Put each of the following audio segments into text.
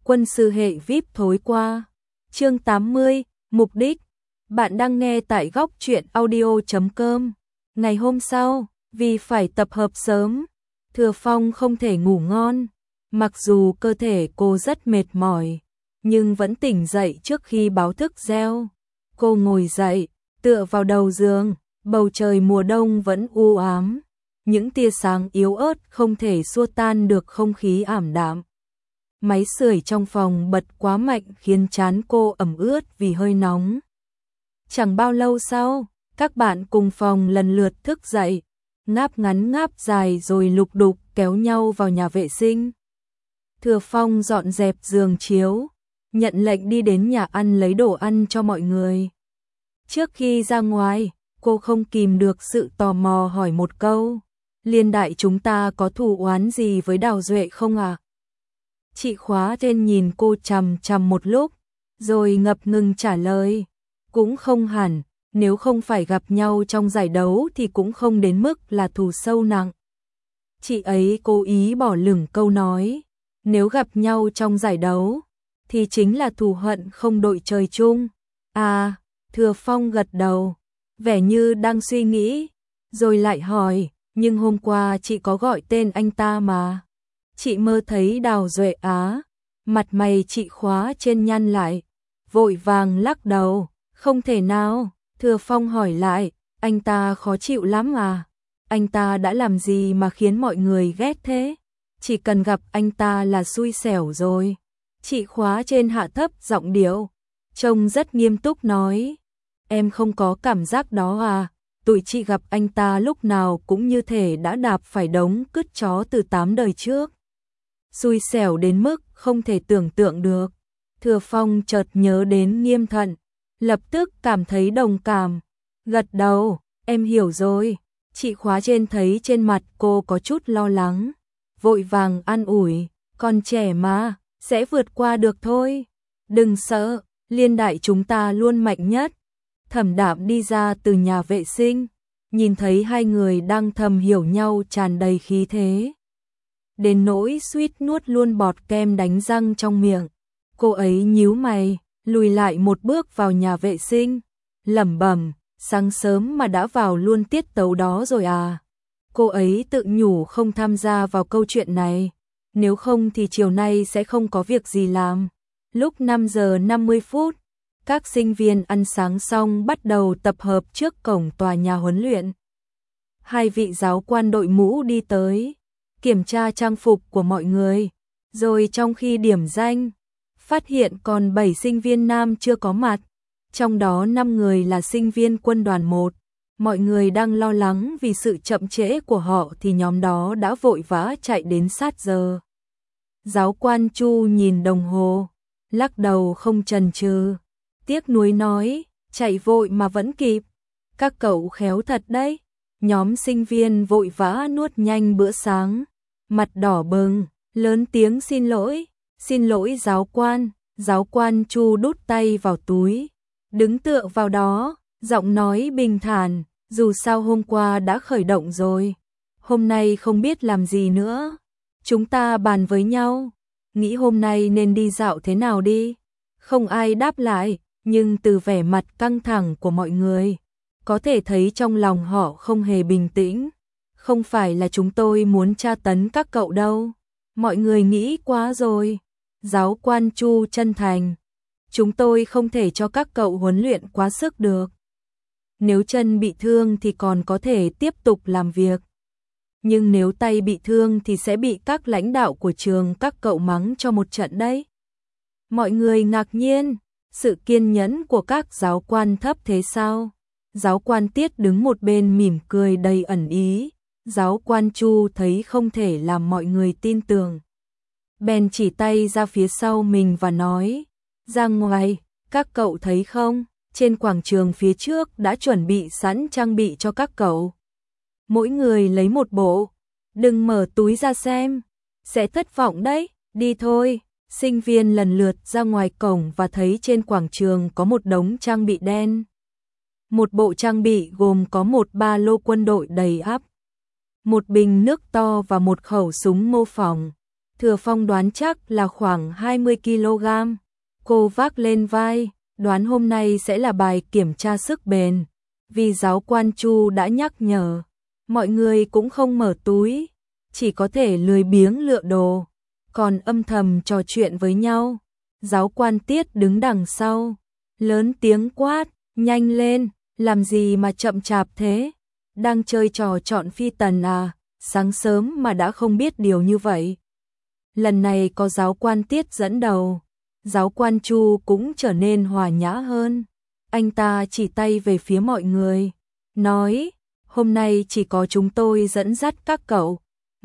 quân sư hệ VIP thối qua. Chương 80, mục đích. Bạn đang nghe tại góc truyện audio.com. Ngày hôm sau, vì phải tập hợp sớm, Thừa Phong không thể ngủ ngon. Mặc dù cơ thể cô rất mệt mỏi, nhưng vẫn tỉnh dậy trước khi báo thức reo. Cô ngồi dậy, tựa vào đầu giường, bầu trời mùa đông vẫn u ám. Những tia sáng yếu ớt không thể xua tan được không khí ảm đạm. Máy sưởi trong phòng bật quá mạnh khiến trán cô ẩm ướt vì hơi nóng. Chẳng bao lâu sau, các bạn cùng phòng lần lượt thức dậy, ngáp ngắn ngáp dài rồi lục đục kéo nhau vào nhà vệ sinh. Thừa Phong dọn dẹp giường chiếu, nhận lệnh đi đến nhà ăn lấy đồ ăn cho mọi người. Trước khi ra ngoài, cô không kìm được sự tò mò hỏi một câu. Liên đại chúng ta có thù oán gì với Đào Duệ không ạ? Chị Khóa tên nhìn cô chằm chằm một lúc, rồi ngập ngừng trả lời. Cũng không hẳn, nếu không phải gặp nhau trong giải đấu thì cũng không đến mức là thù sâu nặng. Chị ấy cố ý bỏ lửng câu nói. Nếu gặp nhau trong giải đấu, thì chính là thù hận không đội trời chung. À, Thừa Phong gật đầu, vẻ như đang suy nghĩ, rồi lại hỏi, nhưng hôm qua chị có gọi tên anh ta mà. Chị mơ thấy Đào Duệ á. Mặt mày chị Khóa trên nhăn lại, vội vàng lắc đầu, không thể nào. Thừa Phong hỏi lại, anh ta khó chịu lắm à? Anh ta đã làm gì mà khiến mọi người ghét thế? Chỉ cần gặp anh ta là xui xẻo rồi. Chị Khóa trên hạ thấp giọng điệu, trông rất nghiêm túc nói, em không có cảm giác đó à? Tụi chị gặp anh ta lúc nào cũng như thể đã đạp phải đống cứt chó từ 8 đời trước. Xui xẻo đến mức không thể tưởng tượng được. Thừa Phong chợt nhớ đến Nghiêm Thận, lập tức cảm thấy đồng cảm, gật đầu, em hiểu rồi. Chị Khóa trên thấy trên mặt cô có chút lo lắng, vội vàng an ủi, con trẻ mà, sẽ vượt qua được thôi. Đừng sợ, Liên đại chúng ta luôn mạnh nhất. Thẩm Đạm đi ra từ nhà vệ sinh, nhìn thấy hai người đang thầm hiểu nhau tràn đầy khí thế. Đến nỗi suýt nuốt luôn bọt kem đánh răng trong miệng. Cô ấy nhíu mày, lùi lại một bước vào nhà vệ sinh, lẩm bẩm, sáng sớm mà đã vào luôn tiết tấu đó rồi à. Cô ấy tự nhủ không tham gia vào câu chuyện này, nếu không thì chiều nay sẽ không có việc gì làm. Lúc 5 giờ 50 phút, các sinh viên ăn sáng xong bắt đầu tập hợp trước cổng tòa nhà huấn luyện. Hai vị giáo quan đội mũ đi tới, kiểm tra trang phục của mọi người, rồi trong khi điểm danh, phát hiện còn 7 sinh viên nam chưa có mặt, trong đó 5 người là sinh viên quân đoàn 1. Mọi người đang lo lắng vì sự chậm trễ của họ thì nhóm đó đã vội vã chạy đến sát giờ. Giáo quan Chu nhìn đồng hồ, lắc đầu không chần chừ, tiếc nuối nói, chạy vội mà vẫn kịp. Các cậu khéo thật đấy. Nhóm sinh viên vội vã nuốt nhanh bữa sáng, mặt đỏ bừng, lớn tiếng xin lỗi giáo quan. Giáo quan Chu đút tay vào túi, đứng tựa vào đó, giọng nói bình thản, dù sao hôm qua đã khởi động rồi, hôm nay không biết làm gì nữa. Chúng ta bàn với nhau, nghĩ hôm nay nên đi dạo thế nào đi. Không ai đáp lại, nhưng từ vẻ mặt căng thẳng của mọi người, có thể thấy trong lòng họ không hề bình tĩnh. Không phải là chúng tôi muốn tra tấn các cậu đâu. Mọi người nghĩ quá rồi. Giáo quan Chu chân thành. Chúng tôi không thể cho các cậu huấn luyện quá sức được. Nếu chân bị thương thì còn có thể tiếp tục làm việc. Nhưng nếu tay bị thương thì sẽ bị các lãnh đạo của trường các cậu mắng cho một trận đấy. Mọi người ngạc nhiên. Sự kiên nhẫn của các giáo quan thấp thế sao? Giáo quan Tiết đứng một bên mỉm cười đầy ẩn ý. Giáo quan Chu thấy không thể làm mọi người tin tưởng, bèn chỉ tay ra phía sau mình và nói, ra ngoài, các cậu thấy không, trên quảng trường phía trước đã chuẩn bị sẵn trang bị cho các cậu. Mỗi người lấy một bộ, đừng mở túi ra xem, sẽ thất vọng đấy, đi thôi. Sinh viên lần lượt ra ngoài cổng và thấy trên quảng trường có một đống trang bị đen. Một bộ trang bị gồm có một ba lô quân đội đầy ắp, một bình nước to và một khẩu súng mô phỏng. Thừa Phong đoán chắc là khoảng 20 kg. Cô vác lên vai, đoán hôm nay sẽ là bài kiểm tra sức bền. Vì giáo quan Chu đã nhắc nhở, mọi người cũng không mở túi, chỉ có thể lười biếng lựa đồ, còn âm thầm trò chuyện với nhau. Giáo quan Tiết đứng đằng sau, lớn tiếng quát, nhanh lên, làm gì mà chậm chạp thế? Đang chơi trò chọn phi tần à, sáng sớm mà đã không biết điều như vậy. Lần này có giáo quan Tiết dẫn đầu, giáo quan Chu cũng trở nên hòa nhã hơn. Anh ta chỉ tay về phía mọi người, nói, hôm nay chỉ có chúng tôi dẫn dắt các cậu,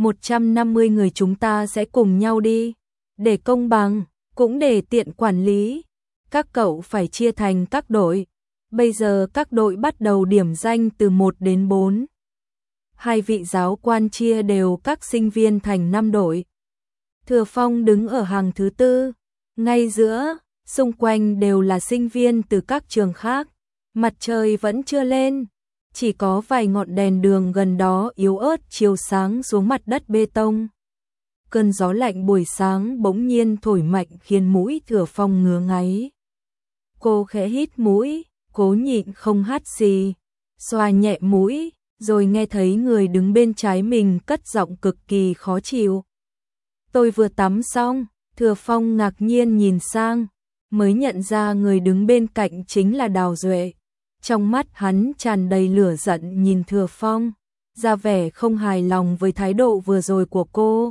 150 người chúng ta sẽ cùng nhau đi, để công bằng, cũng để tiện quản lý. Các cậu phải chia thành các đội, bây giờ các đội bắt đầu điểm danh từ 1 đến 4. Hai vị giáo quan chia đều các sinh viên thành 5 đội. Thừa Phong đứng ở hàng thứ 4, ngay giữa, xung quanh đều là sinh viên từ các trường khác. Mặt trời vẫn chưa lên, chỉ có vài ngọn đèn đường gần đó yếu ớt chiếu sáng xuống mặt đất bê tông. Cơn gió lạnh buổi sáng bỗng nhiên thổi mạnh khiến mũi Thừa Phong ngứa ngáy. Cô khẽ hít mũi, cố nhịn không hắt xì, xoa nhẹ mũi, rồi nghe thấy người đứng bên trái mình cất giọng cực kỳ khó chịu. Tôi vừa tắm xong. Thừa Phong ngạc nhiên nhìn sang, mới nhận ra người đứng bên cạnh chính là Đào Duệ. Trong mắt hắn tràn đầy lửa giận nhìn Thừa Phong, ra vẻ không hài lòng với thái độ vừa rồi của cô.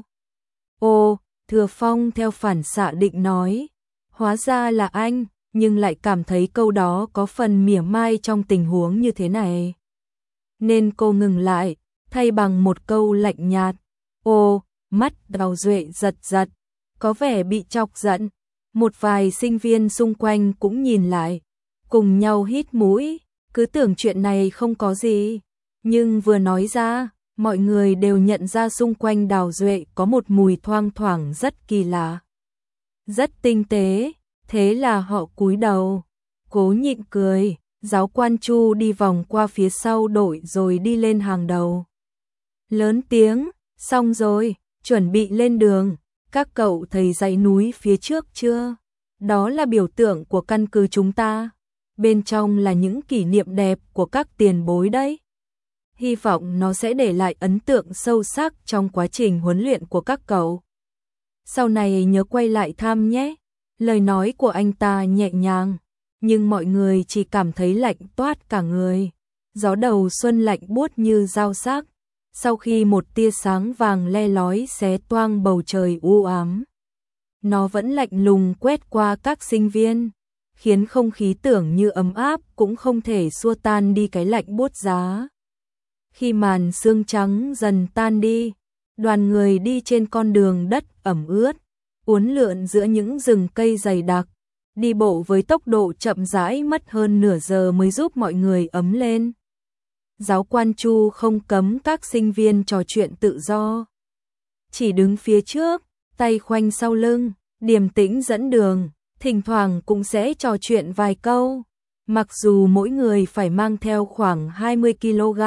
Ô, Thừa Phong theo phản xạ định nói, hóa ra là anh, nhưng lại cảm thấy câu đó có phần mỉa mai trong tình huống như thế này. Nên cô ngừng lại, thay bằng một câu lạnh nhạt. Ô, mắt Đào Duệ giật giật, có vẻ bị chọc giận. Một vài sinh viên xung quanh cũng nhìn lại, cùng nhau hít mũi, cứ tưởng chuyện này không có gì. Nhưng vừa nói ra, mọi người đều nhận ra xung quanh Đào Duệ có một mùi thoang thoảng rất kỳ lạ, rất tinh tế, thế là họ cúi đầu, cố nhịn cười. Giáo quan Chu đi vòng qua phía sau đội rồi đi lên hàng đầu. Lớn tiếng, xong rồi, chuẩn bị lên đường. Các cậu thấy dãy núi phía trước chưa? Đó là biểu tượng của căn cứ chúng ta. Bên trong là những kỷ niệm đẹp của các tiền bối đấy. Hy vọng nó sẽ để lại ấn tượng sâu sắc trong quá trình huấn luyện của các cậu. Sau này nhớ quay lại thăm nhé. Lời nói của anh ta nhẹ nhàng, nhưng mọi người chỉ cảm thấy lạnh toát cả người. Gió đầu xuân lạnh buốt như dao sắc. Sau khi một tia sáng vàng le lói xé toang bầu trời u ám, nó vẫn lạnh lùng quét qua các sinh viên, khiến không khí tưởng như ấm áp cũng không thể xua tan đi cái lạnh buốt giá. Khi màn sương trắng dần tan đi, đoàn người đi trên con đường đất ẩm ướt, uốn lượn giữa những rừng cây dày đặc, đi bộ với tốc độ chậm rãi mất hơn nửa giờ mới giúp mọi người ấm lên. Giáo quan Chu không cấm các sinh viên trò chuyện tự do, chỉ đứng phía trước, tay khoanh sau lưng, điềm tĩnh dẫn đường, thỉnh thoảng cũng sẽ trò chuyện vài câu, mặc dù mỗi người phải mang theo khoảng 20 kg.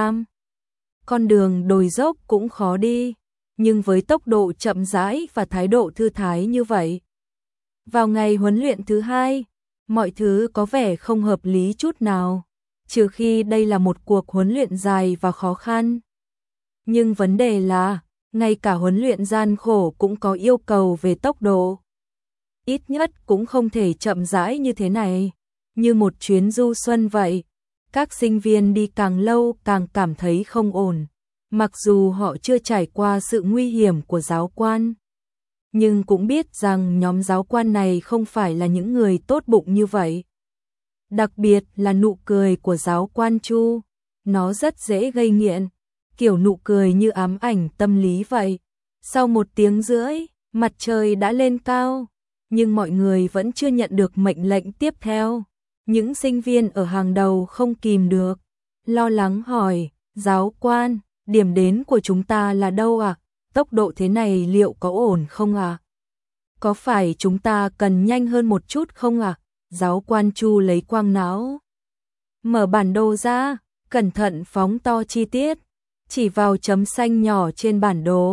Con đường đồi dốc cũng khó đi, nhưng với tốc độ chậm rãi và thái độ thư thái như vậy. Vào ngày huấn luyện thứ 2, mọi thứ có vẻ không hợp lý chút nào, trừ khi đây là một cuộc huấn luyện dài và khó khăn. Nhưng vấn đề là, ngay cả huấn luyện gian khổ cũng có yêu cầu về tốc độ. Ít nhất cũng không thể chậm rãi như thế này, như một chuyến du xuân vậy. Các sinh viên đi càng lâu càng cảm thấy không ổn, mặc dù họ chưa trải qua sự nguy hiểm của giáo quan. Nhưng cũng biết rằng nhóm giáo quan này không phải là những người tốt bụng như vậy. Đặc biệt là nụ cười của giáo quan Chu, nó rất dễ gây nghiện, kiểu nụ cười như ám ảnh tâm lý vậy. Sau 1 tiếng rưỡi, mặt trời đã lên cao, nhưng mọi người vẫn chưa nhận được mệnh lệnh tiếp theo. Những sinh viên ở hàng đầu không kìm được, lo lắng hỏi, giáo quan, điểm đến của chúng ta là đâu ạ? Tốc độ thế này liệu có ổn không ạ? Có phải chúng ta cần nhanh hơn một chút không ạ? Giáo quan Chu lấy quang não, mở bản đồ ra, cẩn thận phóng to chi tiết, chỉ vào chấm xanh nhỏ trên bản đồ.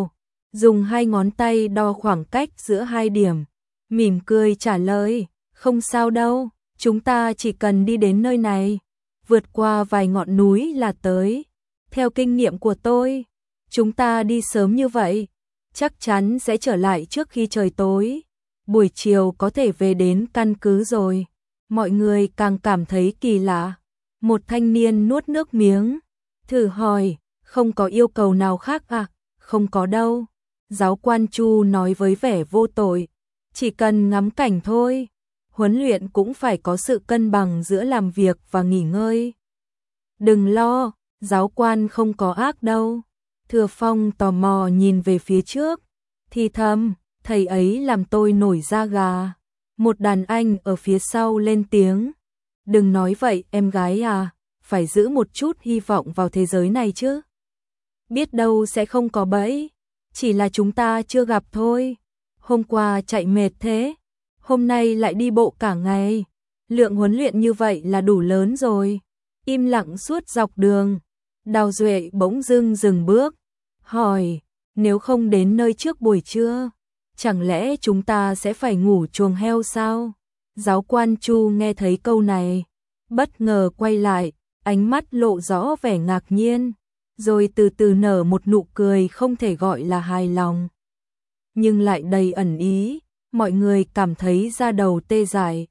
dùng hai ngón tay đo khoảng cách giữa hai điểm, mỉm cười trả lời, không sao đâu, chúng ta chỉ cần đi đến nơi này, vượt qua vài ngọn núi là tới. Theo kinh nghiệm của tôi, chúng ta đi sớm như vậy, chắc chắn sẽ trở lại trước khi trời tối. Buổi chiều có thể về đến căn cứ rồi. Mọi người càng cảm thấy kỳ lạ. Một thanh niên nuốt nước miếng, thử hỏi, không có yêu cầu nào khác à? Không có đâu. Giáo quan Chu nói với vẻ vô tội, chỉ cần ngắm cảnh thôi. Huấn luyện cũng phải có sự cân bằng giữa làm việc và nghỉ ngơi. Đừng lo, giáo quan không có ác đâu. Thừa Phong tò mò nhìn về phía trước, thì thầm, thầy ấy làm tôi nổi da gà. Một đàn anh ở phía sau lên tiếng, đừng nói vậy em gái à, phải giữ một chút hy vọng vào thế giới này chứ. Biết đâu sẽ không có bẫy, chỉ là chúng ta chưa gặp thôi. Hôm qua chạy mệt thế, hôm nay lại đi bộ cả ngày. Lượng huấn luyện như vậy là đủ lớn rồi. Im lặng suốt dọc đường. Đào Duệ bỗng dưng dừng bước, hỏi, nếu không đến nơi trước buổi trưa, chẳng lẽ chúng ta sẽ phải ngủ chuồng heo sao? Giáo quan Chu nghe thấy câu này, bất ngờ quay lại, ánh mắt lộ rõ vẻ ngạc nhiên, rồi từ từ nở một nụ cười không thể gọi là hài lòng, nhưng lại đầy ẩn ý, mọi người cảm thấy da đầu tê dại.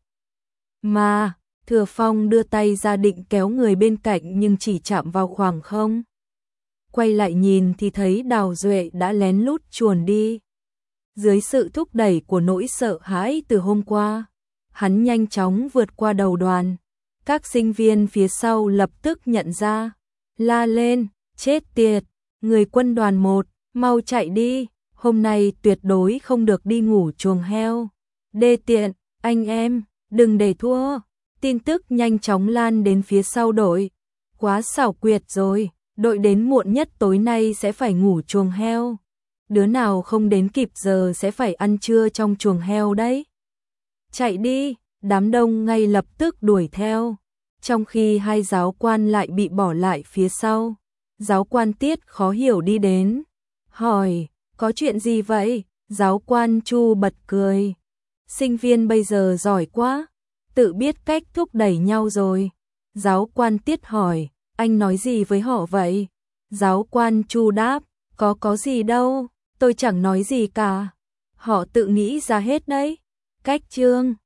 Mà, Thừa Phong đưa tay ra định kéo người bên cạnh nhưng chỉ chạm vào khoảng không. Quay lại nhìn thì thấy Đào Duệ đã lén lút chuồn đi. Dưới sự thúc đẩy của nỗi sợ hãi từ hôm qua, hắn nhanh chóng vượt qua đầu đoàn. Các sinh viên phía sau lập tức nhận ra, la lên, chết tiệt, người quân đoàn 1, mau chạy đi, hôm nay tuyệt đối không được đi ngủ chuồng heo. Đê tiện, anh em, đừng để thua. Tin tức nhanh chóng lan đến phía sau đội. Quá xảo quyệt rồi, đội đến muộn nhất tối nay sẽ phải ngủ chuồng heo. Đứa nào không đến kịp giờ sẽ phải ăn trưa trong chuồng heo đấy. Chạy đi, đám đông ngay lập tức đuổi theo. Trong khi hai giáo quan lại bị bỏ lại phía sau. Giáo quan Tiết khó hiểu đi đến, hỏi, có chuyện gì vậy? Giáo quan Chu bật cười. Sinh viên bây giờ giỏi quá, tự biết cách thúc đẩy nhau rồi. Giáo quan Tiết hỏi, anh nói gì với họ vậy? Giáo quan Chu đáp, có gì đâu, tôi chẳng nói gì cả. Họ tự nghĩ ra hết đấy. Cách chương